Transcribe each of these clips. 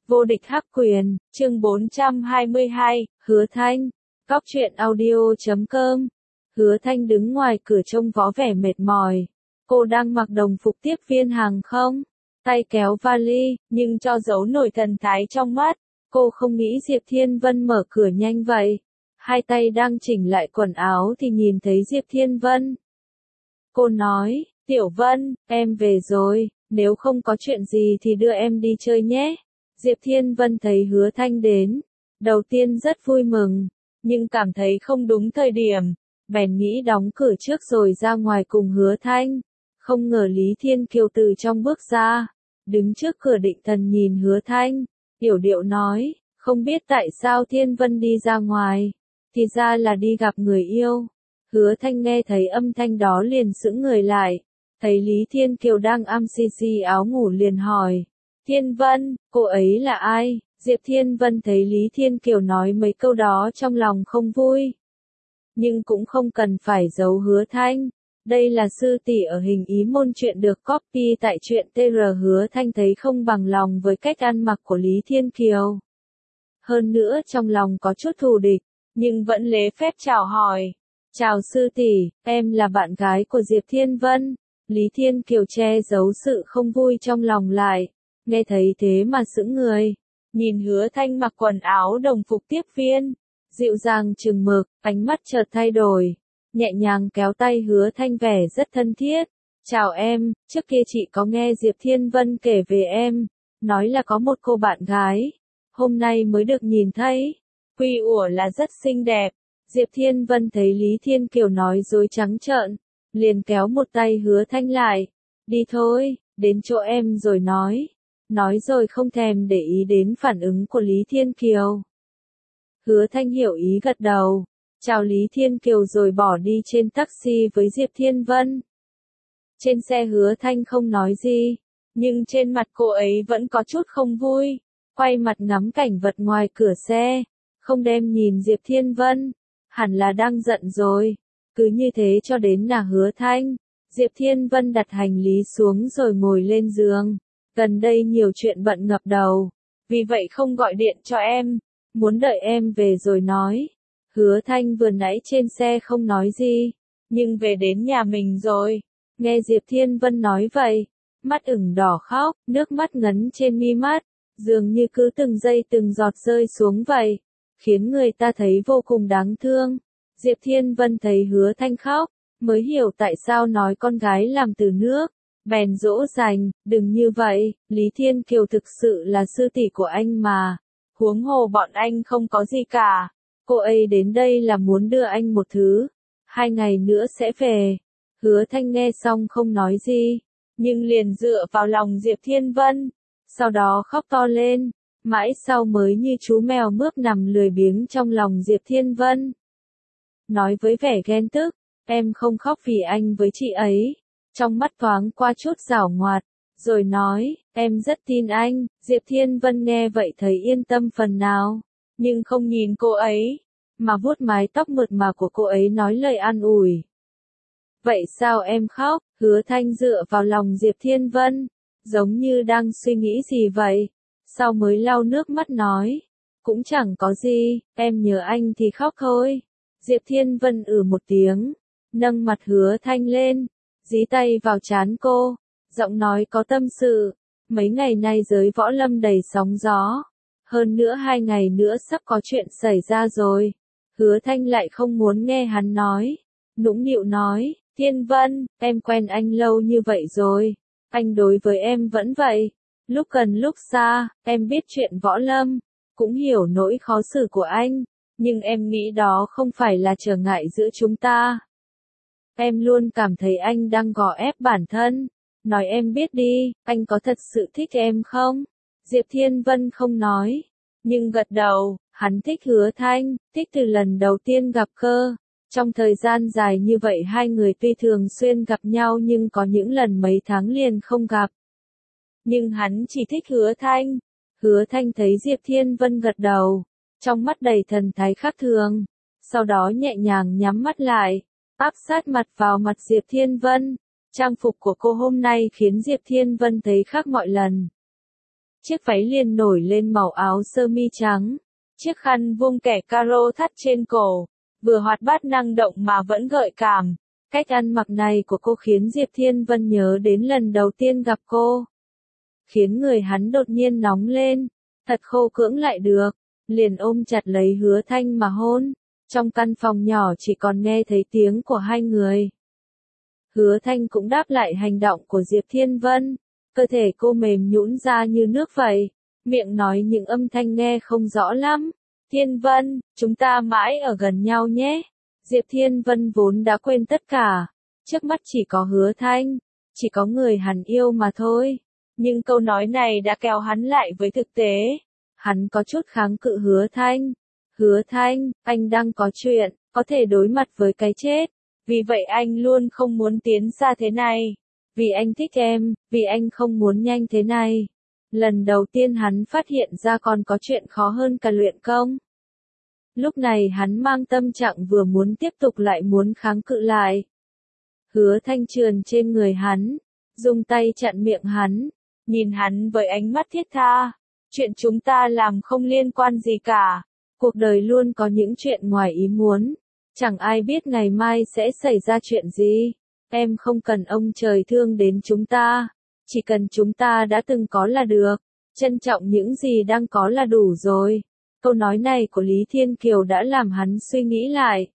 Vô địch hắc quyền, chương 422, Hứa Thanh, Cóc truyện audio.com. Hứa Thanh đứng ngoài cửa trông vó vẻ mệt mỏi. Cô đang mặc đồng phục tiếp viên hàng không, tay kéo vali, nhưng cho giấu nổi thần thái trong mắt. Cô không nghĩ Diệp Thiên Vân mở cửa nhanh vậy. Hai tay đang chỉnh lại quần áo thì nhìn thấy Diệp Thiên Vân. Cô nói, Tiểu Vân, em về rồi, nếu không có chuyện gì thì đưa em đi chơi nhé. Diệp Thiên Vân thấy Hứa Thanh đến, đầu tiên rất vui mừng, nhưng cảm thấy không đúng thời điểm, bèn nghĩ đóng cửa trước rồi ra ngoài cùng Hứa Thanh. Không ngờ Lý Thiên Kiều từ trong bước ra, đứng trước cửa định thần nhìn Hứa Thanh, yểu điệu nói, không biết tại sao Thiên Vân đi ra ngoài, thì ra là đi gặp người yêu. Hứa Thanh nghe thấy âm thanh đó liền sững người lại, thấy Lý Thiên Kiều đang xì áo ngủ liền hỏi, Thiên Vân, cô ấy là ai? Diệp Thiên Vân thấy Lý Thiên Kiều nói mấy câu đó trong lòng không vui. Nhưng cũng không cần phải giấu Hứa Thanh. Đây là sư tỷ ở hình ý môn truyện được copy tại truyện TR. Hứa Thanh thấy không bằng lòng với cách ăn mặc của Lý Thiên Kiều. Hơn nữa trong lòng có chút thù địch, nhưng vẫn lễ phép chào hỏi. Chào sư tỷ, em là bạn gái của Diệp Thiên Vân. Lý Thiên Kiều che giấu sự không vui trong lòng lại. Nghe thấy thế mà sững người, nhìn Hứa Thanh mặc quần áo đồng phục tiếp viên, dịu dàng chừng mực, ánh mắt chợt thay đổi, nhẹ nhàng kéo tay Hứa Thanh vẻ rất thân thiết. Chào em, trước kia chị có nghe Diệp Thiên Vân kể về em, nói là có một cô bạn gái, hôm nay mới được nhìn thấy, quy ủa là rất xinh đẹp. Diệp Thiên Vân thấy Lý Thiên Kiều nói dối trắng trợn, liền kéo một tay Hứa Thanh lại, đi thôi, đến chỗ em rồi nói. Nói rồi không thèm để ý đến phản ứng của Lý Thiên Kiều. Hứa Thanh hiểu ý gật đầu, chào Lý Thiên Kiều rồi bỏ đi trên taxi với Diệp Thiên Vân. Trên xe Hứa Thanh không nói gì, nhưng trên mặt cô ấy vẫn có chút không vui, quay mặt ngắm cảnh vật ngoài cửa xe, không đem nhìn Diệp Thiên Vân, hẳn là đang giận rồi. Cứ như thế cho đến nhà Hứa Thanh, Diệp Thiên Vân đặt hành lý xuống rồi ngồi lên giường. Gần đây nhiều chuyện bận ngập đầu, vì vậy không gọi điện cho em, muốn đợi em về rồi nói. Hứa Thanh vừa nãy trên xe không nói gì, nhưng về đến nhà mình rồi, nghe Diệp Thiên Vân nói vậy, mắt ửng đỏ khóc, nước mắt ngấn trên mi mắt, dường như cứ từng giây từng giọt rơi xuống vậy, khiến người ta thấy vô cùng đáng thương. Diệp Thiên Vân thấy Hứa Thanh khóc, mới hiểu tại sao nói con gái làm từ nước. Bèn dỗ dành, đừng như vậy, Lý Thiên Kiều thực sự là sư tỷ của anh mà, huống hồ bọn anh không có gì cả, cô ấy đến đây là muốn đưa anh một thứ, 2 ngày nữa sẽ về. Hứa Thanh nghe xong không nói gì, nhưng liền dựa vào lòng Diệp Thiên Vân, sau đó khóc to lên, mãi sau mới như chú mèo mướp nằm lười biếng trong lòng Diệp Thiên Vân. Nói với vẻ ghen tức, em không khóc vì anh với chị ấy. Trong mắt thoáng qua chút giảo ngoạt, rồi nói, em rất tin anh. Diệp Thiên Vân nghe vậy thấy yên tâm phần nào, nhưng không nhìn cô ấy, mà vuốt mái tóc mượt mà của cô ấy nói lời an ủi. Vậy sao em khóc? Hứa Thanh dựa vào lòng Diệp Thiên Vân, giống như đang suy nghĩ gì vậy, sau mới lau nước mắt nói, cũng chẳng có gì, em nhớ anh thì khóc thôi. Diệp Thiên Vân một tiếng, nâng mặt Hứa Thanh lên, dí tay vào trán cô, giọng nói có tâm sự, mấy ngày nay giới võ lâm đầy sóng gió, hơn nữa 2 ngày nữa sắp có chuyện xảy ra rồi. Hứa Thanh lại không muốn nghe hắn nói, nũng nịu nói, Thiên Vân, em quen anh lâu như vậy rồi, anh đối với em vẫn vậy, lúc gần lúc xa, em biết chuyện võ lâm, cũng hiểu nỗi khó xử của anh, nhưng em nghĩ đó không phải là trở ngại giữa chúng ta. Em luôn cảm thấy anh đang gò ép bản thân. Nói em biết đi, anh có thật sự thích em không? Diệp Thiên Vân không nói, nhưng gật đầu, hắn thích Hứa Thanh, thích từ lần đầu tiên gặp cơ. Trong thời gian dài như vậy hai người tuy thường xuyên gặp nhau nhưng có những lần mấy tháng liền không gặp. Nhưng hắn chỉ thích Hứa Thanh. Hứa Thanh thấy Diệp Thiên Vân gật đầu, trong mắt đầy thần thái khác thường, sau đó nhẹ nhàng nhắm mắt lại, áp sát mặt vào mặt Diệp Thiên Vân. Trang phục của cô hôm nay khiến Diệp Thiên Vân thấy khác mọi lần. chiếc váy liền nổi lên màu áo sơ mi trắng, chiếc khăn vuông kẻ caro thắt trên cổ, vừa hoạt bát năng động mà vẫn gợi cảm. Cách ăn mặc này của cô khiến Diệp Thiên Vân nhớ đến lần đầu tiên gặp cô. Khiến người hắn đột nhiên nóng lên, thật khô cưỡng lại được, liền ôm chặt lấy Hứa Thanh mà hôn. Trong căn phòng nhỏ chỉ còn nghe thấy tiếng của hai người. Hứa Thanh cũng đáp lại hành động của Diệp Thiên Vân, cơ thể cô mềm nhũn ra như nước vậy, miệng nói những âm thanh nghe không rõ lắm. Thiên Vân, chúng ta mãi ở gần nhau nhé. Diệp Thiên Vân vốn đã quên tất cả, trước mắt chỉ có Hứa Thanh, chỉ có người hắn yêu mà thôi. Nhưng câu nói này đã kéo hắn lại với thực tế. Hắn có chút kháng cự Hứa Thanh. Hứa Thanh, anh đang có chuyện, có thể đối mặt với cái chết. Vì vậy anh luôn không muốn tiến xa thế này. Vì anh thích em, vì anh không muốn nhanh thế này. Lần đầu tiên hắn phát hiện ra còn có chuyện khó hơn cả luyện công. Lúc này hắn mang tâm trạng vừa muốn tiếp tục lại muốn kháng cự lại. Hứa Thanh trườn trên người hắn, dùng tay chặn miệng hắn, nhìn hắn với ánh mắt thiết tha. Chuyện chúng ta làm không liên quan gì cả. Cuộc đời luôn có những chuyện ngoài ý muốn. Chẳng ai biết ngày mai sẽ xảy ra chuyện gì. Em không cần ông trời thương đến chúng ta. Chỉ cần chúng ta đã từng có là được. Trân trọng những gì đang có là đủ rồi. Câu nói này của Lý Thiên Kiều đã làm hắn suy nghĩ lại.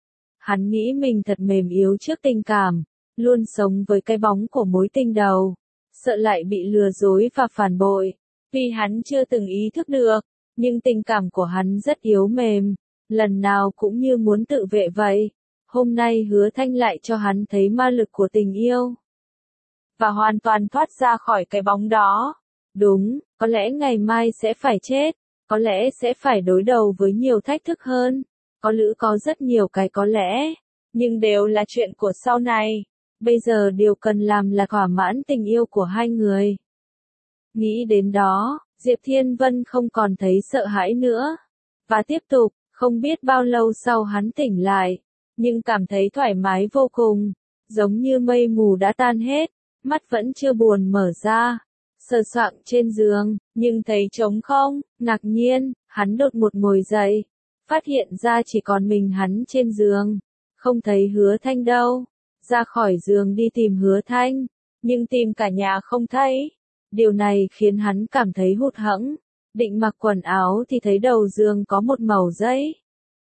Hắn nghĩ mình thật mềm yếu trước tình cảm. Luôn sống với cái bóng của mối tình đầu. Sợ lại bị lừa dối và phản bội. Vì hắn chưa từng ý thức được. Nhưng tình cảm của hắn rất yếu mềm. Lần nào cũng như muốn tự vệ vậy. Hôm nay Hứa Thanh lại cho hắn thấy ma lực của tình yêu. Và hoàn toàn thoát ra khỏi cái bóng đó. Đúng, có lẽ ngày mai sẽ phải chết. Có lẽ sẽ phải đối đầu với nhiều thách thức hơn. Có rất nhiều cái có lẽ. Nhưng đều là chuyện của sau này. Bây giờ điều cần làm là thỏa mãn tình yêu của hai người. Nghĩ đến đó, Diệp Thiên Vân không còn thấy sợ hãi nữa. Và tiếp tục, không biết bao lâu sau hắn tỉnh lại. Nhưng cảm thấy thoải mái vô cùng. Giống như mây mù đã tan hết. Mắt vẫn chưa buồn mở ra. Sờ soạng trên giường, nhưng thấy trống không. Ngạc nhiên, hắn đột ngột ngồi dậy. Phát hiện ra chỉ còn mình hắn trên giường. Không thấy Hứa Thanh đâu. Ra khỏi giường đi tìm Hứa Thanh. Nhưng tìm cả nhà không thấy. Điều này khiến hắn cảm thấy hụt hẫng. Định mặc quần áo thì thấy đầu giường có một mẩu giấy.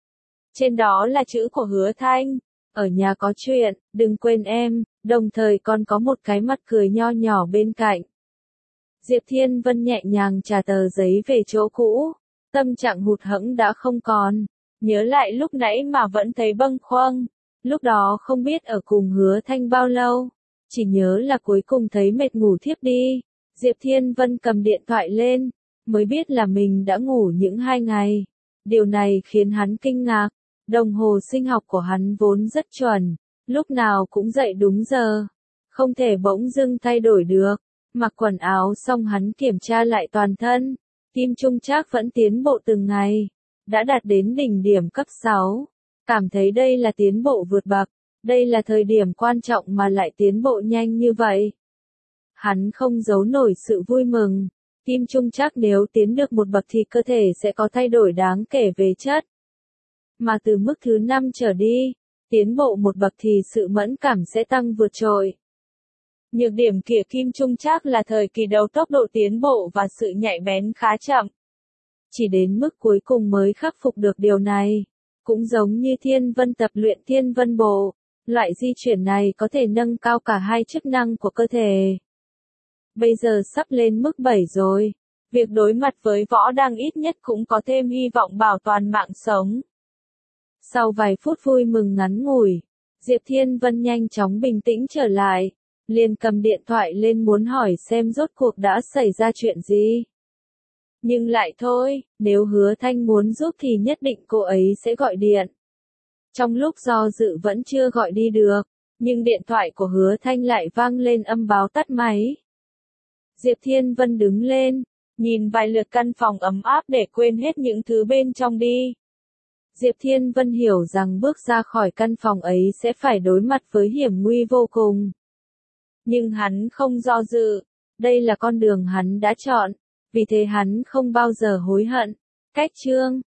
Trên đó là chữ của Hứa Thanh. Ở nhà có chuyện, đừng quên em, đồng thời còn có một cái mặt cười nho nhỏ bên cạnh. Diệp Thiên Vân nhẹ nhàng trả tờ giấy về chỗ cũ. Tâm trạng hụt hẫng đã không còn. Nhớ lại lúc nãy mà vẫn thấy bâng khuâng. Lúc đó không biết ở cùng Hứa Thanh bao lâu. Chỉ nhớ là cuối cùng thấy mệt ngủ thiếp đi. Diệp Thiên Vân cầm điện thoại lên. Mới biết là mình đã ngủ những 2 ngày. Điều này khiến hắn kinh ngạc. Đồng hồ sinh học của hắn vốn rất chuẩn. Lúc nào cũng dậy đúng giờ. Không thể bỗng dưng thay đổi được. Mặc quần áo xong hắn kiểm tra lại toàn thân. Kim Trung Trác vẫn tiến bộ từng ngày. Đã đạt đến đỉnh điểm cấp 6. Cảm thấy đây là tiến bộ vượt bậc. Đây là thời điểm quan trọng mà lại tiến bộ nhanh như vậy. Hắn không giấu nổi sự vui mừng. Kim Trung Trác nếu tiến được một bậc thì cơ thể sẽ có thay đổi đáng kể về chất. Mà từ mức thứ 5 trở đi, tiến bộ một bậc thì sự mẫn cảm sẽ tăng vượt trội. Nhược điểm của Kim Trung Trác là thời kỳ đầu tốc độ tiến bộ và sự nhạy bén khá chậm. Chỉ đến mức cuối cùng mới khắc phục được điều này. Cũng giống như Thiên Vân tập luyện Thiên Vân Bộ, loại di chuyển này có thể nâng cao cả hai chức năng của cơ thể. Bây giờ sắp lên mức 7 rồi. Việc đối mặt với võ đang ít nhất cũng có thêm hy vọng bảo toàn mạng sống. Sau vài phút vui mừng ngắn ngủi, Diệp Thiên Vân nhanh chóng bình tĩnh trở lại. Liền cầm điện thoại lên muốn hỏi xem rốt cuộc đã xảy ra chuyện gì. Nhưng lại thôi, nếu Hứa Thanh muốn giúp thì nhất định cô ấy sẽ gọi điện. Trong lúc do dự vẫn chưa gọi đi được, nhưng điện thoại của Hứa Thanh lại vang lên âm báo tắt máy. Diệp Thiên Vân đứng lên, nhìn vài lượt căn phòng ấm áp để quên hết những thứ bên trong đi. Diệp Thiên Vân hiểu rằng bước ra khỏi căn phòng ấy sẽ phải đối mặt với hiểm nguy vô cùng. Nhưng hắn không do dự, đây là con đường hắn đã chọn. vì thế hắn không bao giờ hối hận. Cách chương